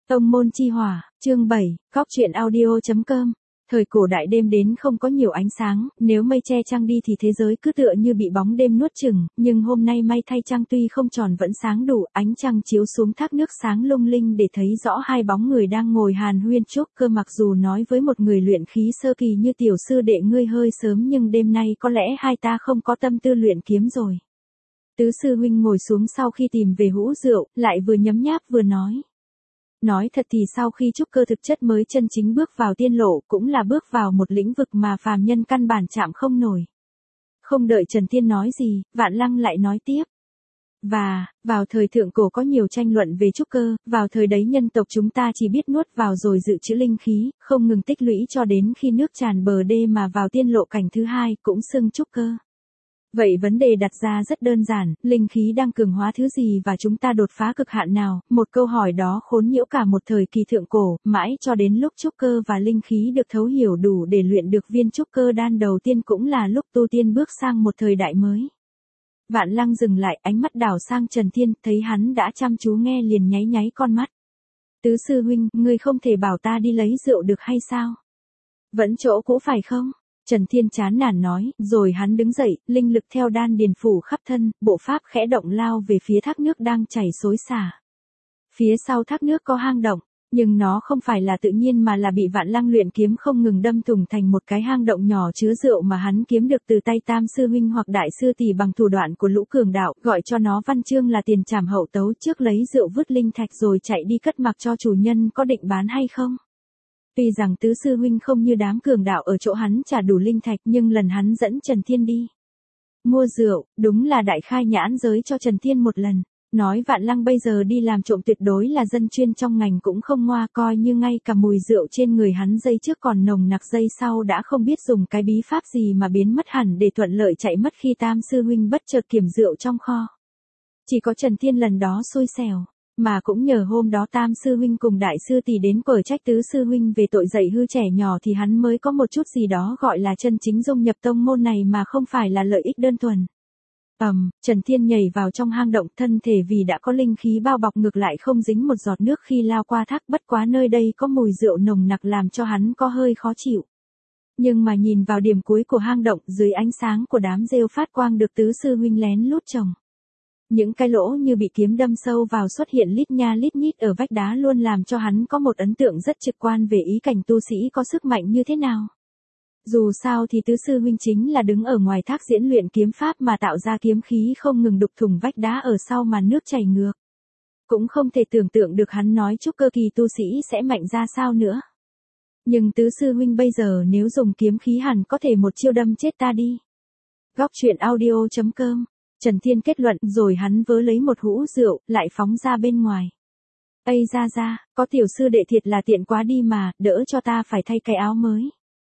Tông môn chi hỏa, chương 7, góc truyện audio.com. Thời cổ đại đêm đến không có nhiều ánh sáng, nếu mây che trăng đi thì thế giới cứ tựa như bị bóng đêm nuốt chửng, nhưng hôm nay may thay trăng tuy không tròn vẫn sáng đủ, ánh trăng chiếu xuống thác nước sáng lung linh để thấy rõ hai bóng người đang ngồi hàn huyên trúc cơ. Mặc dù nói với một người luyện khí sơ kỳ như tiểu sư đệ ngươi hơi sớm, nhưng đêm nay có lẽ hai ta không có tâm tư luyện kiếm rồi. Tứ sư huynh ngồi xuống sau khi tìm về hũ rượu, lại vừa nhấm nháp vừa nói. Nói thật thì sau khi trúc cơ thực chất mới chân chính bước vào tiên lộ, cũng là bước vào một lĩnh vực mà phàm nhân căn bản chạm không nổi. Không đợi Trần Tiên nói gì, Vạn Lăng lại nói tiếp. Và, vào thời thượng cổ có nhiều tranh luận về trúc cơ, vào thời đấy nhân tộc chúng ta chỉ biết nuốt vào rồi dự trữ linh khí, không ngừng tích lũy cho đến khi nước tràn bờ đê mà vào tiên lộ cảnh thứ hai, cũng xưng trúc cơ. Vậy vấn đề đặt ra rất đơn giản, linh khí đang cường hóa thứ gì và chúng ta đột phá cực hạn nào? Một câu hỏi đó khốn nhiễu cả một thời kỳ thượng cổ, mãi cho đến lúc trúc cơ và linh khí được thấu hiểu đủ để luyện được viên trúc cơ đan đầu tiên, cũng là lúc tu tiên bước sang một thời đại mới. Vạn Lăng dừng lại, ánh mắt đảo sang Trần Thiên, thấy hắn đã chăm chú nghe liền nháy nháy con mắt. Tứ sư huynh, ngươi không thể bảo ta đi lấy rượu được hay sao? Vẫn chỗ cũ phải không? Trần Thiên chán nản nói, rồi hắn đứng dậy, linh lực theo đan điền phủ khắp thân, bộ pháp khẽ động lao về phía thác nước đang chảy xối xả. Phía sau thác nước có hang động, nhưng nó không phải là tự nhiên mà là bị Vạn Lăng luyện kiếm không ngừng đâm thủng thành một cái hang động nhỏ chứa rượu mà hắn kiếm được từ tay Tam sư huynh hoặc Đại sư tỷ bằng thủ đoạn của Lũ Cường đạo, gọi cho nó văn chương là tiền trảm hậu tấu, trước lấy rượu vứt linh thạch rồi chạy đi cất mặc cho chủ nhân có định bán hay không. Tuy rằng tứ sư huynh không như đám cường đạo ở chỗ hắn trả đủ linh thạch, nhưng lần hắn dẫn Trần Thiên đi mua rượu, đúng là đại khai nhãn giới cho Trần Thiên một lần. Nói Vạn Lăng bây giờ đi làm trộm tuyệt đối là dân chuyên trong ngành cũng không ngoa, coi như ngay cả mùi rượu trên người hắn giây trước còn nồng nặc, giây sau đã không biết dùng cái bí pháp gì mà biến mất hẳn để thuận lợi chạy mất khi Tam sư huynh bất chợt kiểm rượu trong kho. Chỉ có Trần Thiên lần đó xui xẻo. Mà cũng nhờ hôm đó Tam sư huynh cùng Đại sư tỷ đến quở trách tứ sư huynh về tội dạy hư trẻ nhỏ thì hắn mới có một chút gì đó gọi là chân chính dung nhập tông môn này mà không phải là lợi ích đơn thuần. Trần Thiên nhảy vào trong hang động, thân thể vì đã có linh khí bao bọc ngược lại không dính một giọt nước khi lao qua thác, bất quá nơi đây có mùi rượu nồng nặc làm cho hắn có hơi khó chịu. Nhưng mà nhìn vào điểm cuối của hang động, dưới ánh sáng của đám rêu phát quang được tứ sư huynh lén lút trồng. Những cái lỗ như bị kiếm đâm sâu vào xuất hiện lít nha lít nhít ở vách đá luôn làm cho hắn có một ấn tượng rất trực quan về ý cảnh tu sĩ có sức mạnh như thế nào. Dù sao thì tứ sư huynh chính là đứng ở ngoài thác diễn luyện kiếm pháp mà tạo ra kiếm khí không ngừng đục thủng vách đá ở sau màn nước chảy ngược. Cũng không thể tưởng tượng được hắn nói trúc cơ kỳ tu sĩ sẽ mạnh ra sao nữa. Nhưng tứ sư huynh bây giờ nếu dùng kiếm khí hẳn có thể một chiêu đâm chết ta đi. Góc truyện audio.com. Trần Thiên kết luận, rồi hắn vớ lấy một hũ rượu, lại phóng ra bên ngoài. Ây ra, có tiểu sư đệ thiệt là tiện quá đi mà, đỡ cho ta phải thay cái áo mới.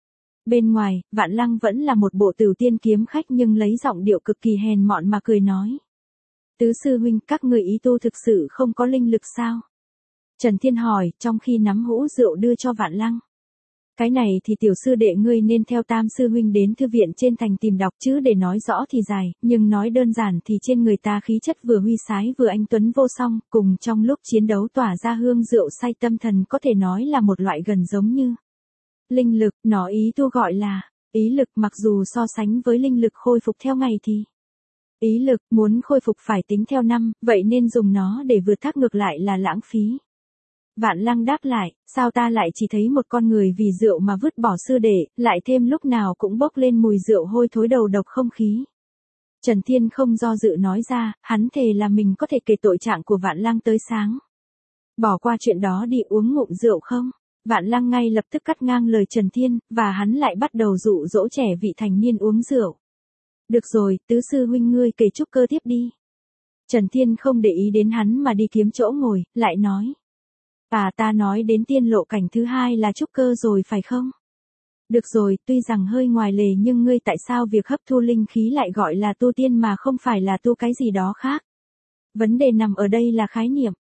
Bên ngoài, Vạn Lăng vẫn là một bộ Tửu Tiên kiếm khách nhưng lấy giọng điệu cực kỳ hèn mọn mà cười nói. Tứ sư huynh, các người ý tu thực sự không có linh lực sao? Trần Thiên hỏi, trong khi nắm hũ rượu đưa cho Vạn Lăng. Cái này thì tiểu sư đệ ngươi nên theo Tam sư huynh đến thư viện trên thành tìm đọc, chứ để nói rõ thì dài, nhưng nói đơn giản thì trên người ta khí chất vừa huy sái vừa anh tuấn vô song, cùng trong lúc chiến đấu tỏa ra hương rượu say tâm thần, có thể nói là một loại gần giống như linh lực. Nó ý tu gọi là ý lực, mặc dù so sánh với linh lực khôi phục theo ngày thì ý lực muốn khôi phục phải tính theo năm, vậy nên dùng nó để vượt thác ngược lại là lãng phí. Vạn Lăng đáp lại, sao ta lại chỉ thấy một con người vì rượu mà vứt bỏ sư đệ, lại thêm lúc nào cũng bốc lên mùi rượu hôi thối đầu độc không khí. Trần Thiên không do dự nói ra, hắn thề là mình có thể kể tội trạng của Vạn Lăng tới sáng. Bỏ qua chuyện đó đi, uống ngụm rượu không? Vạn Lăng ngay lập tức cắt ngang lời Trần Thiên, và hắn lại bắt đầu dụ dỗ trẻ vị thành niên uống rượu. Được rồi, tứ sư huynh ngươi kể trúc cơ tiếp đi. Trần Thiên không để ý đến hắn mà đi kiếm chỗ ngồi, lại nói. Ta nói đến tiên lộ cảnh thứ hai là trúc cơ rồi phải không? Được rồi, tuy rằng hơi ngoài lề nhưng ngươi tại sao việc hấp thu linh khí lại gọi là tu tiên mà không phải là tu cái gì đó khác? Vấn đề nằm ở đây là khái niệm.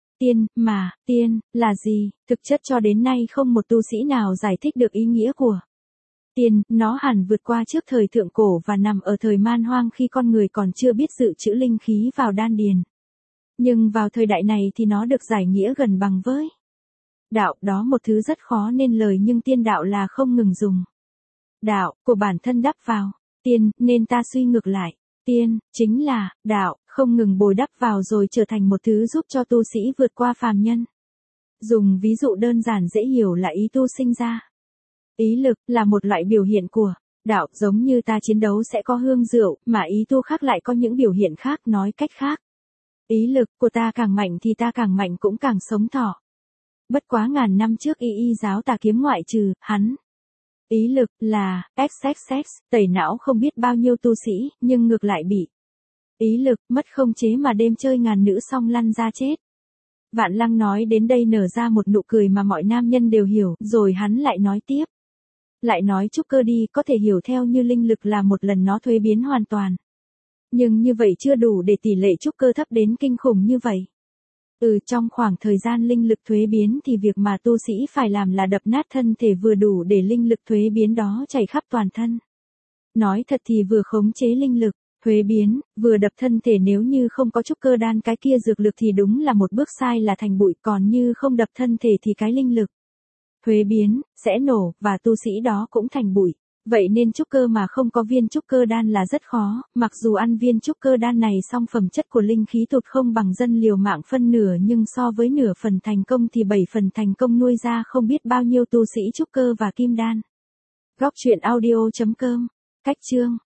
Tiên là gì? Thực chất cho đến nay không một tu sĩ nào giải thích được ý nghĩa của tiên, nó hẳn vượt qua trước thời thượng cổ và nằm ở thời man hoang khi con người còn chưa biết dự trữ linh khí vào đan điền. Nhưng vào thời đại này thì nó được giải nghĩa gần bằng với Đạo, đó một thứ rất khó nên lời nhưng tiên đạo là không ngừng dùng. Đạo, của bản thân đắp vào. Tiên, nên ta suy ngược lại. Tiên, chính là, đạo, không ngừng bồi đắp vào rồi trở thành một thứ giúp cho tu sĩ vượt qua phàm nhân. Dùng ví dụ đơn giản dễ hiểu là ý tu sinh ra. Ý lực, là một loại biểu hiện của đạo, giống như ta chiến đấu sẽ có hương rượu, mà ý tu khác lại có những biểu hiện khác, nói cách khác. Ý lực của ta càng mạnh thì ta càng mạnh cũng càng sống thọ. Bất quá ngàn năm trước y giáo tà kiếm ngoại trừ, hắn. Ý lực, là, XXX, tẩy não không biết bao nhiêu tu sĩ, nhưng ngược lại bị. Ý lực, mất không chế mà đêm chơi ngàn nữ xong lăn ra chết. Vạn Lăng nói đến đây nở ra một nụ cười mà mọi nam nhân đều hiểu, rồi hắn lại nói tiếp. Lại nói trúc cơ đi, có thể hiểu theo như linh lực là một lần nó thuế biến hoàn toàn. Nhưng như vậy chưa đủ để tỷ lệ trúc cơ thấp đến kinh khủng như vậy. Trong khoảng thời gian linh lực thuế biến thì việc mà tu sĩ phải làm là đập nát thân thể vừa đủ để linh lực thuế biến đó chảy khắp toàn thân. Nói thật thì vừa khống chế linh lực thuế biến, vừa đập thân thể, nếu như không có trúc cơ đan cái kia dược lực thì đúng là một bước sai là thành bụi, còn như không đập thân thể thì cái linh lực thuế biến sẽ nổ, và tu sĩ đó cũng thành bụi. Vậy nên trúc cơ mà không có viên trúc cơ đan là rất khó, mặc dù ăn viên trúc cơ đan này xong phẩm chất của linh khí tụt không bằng dân liều mạng phân nửa, nhưng so với nửa phần thành công thì 7 phần thành công nuôi ra không biết bao nhiêu tu sĩ trúc cơ và kim đan. Góc truyện audio.com. Cách chương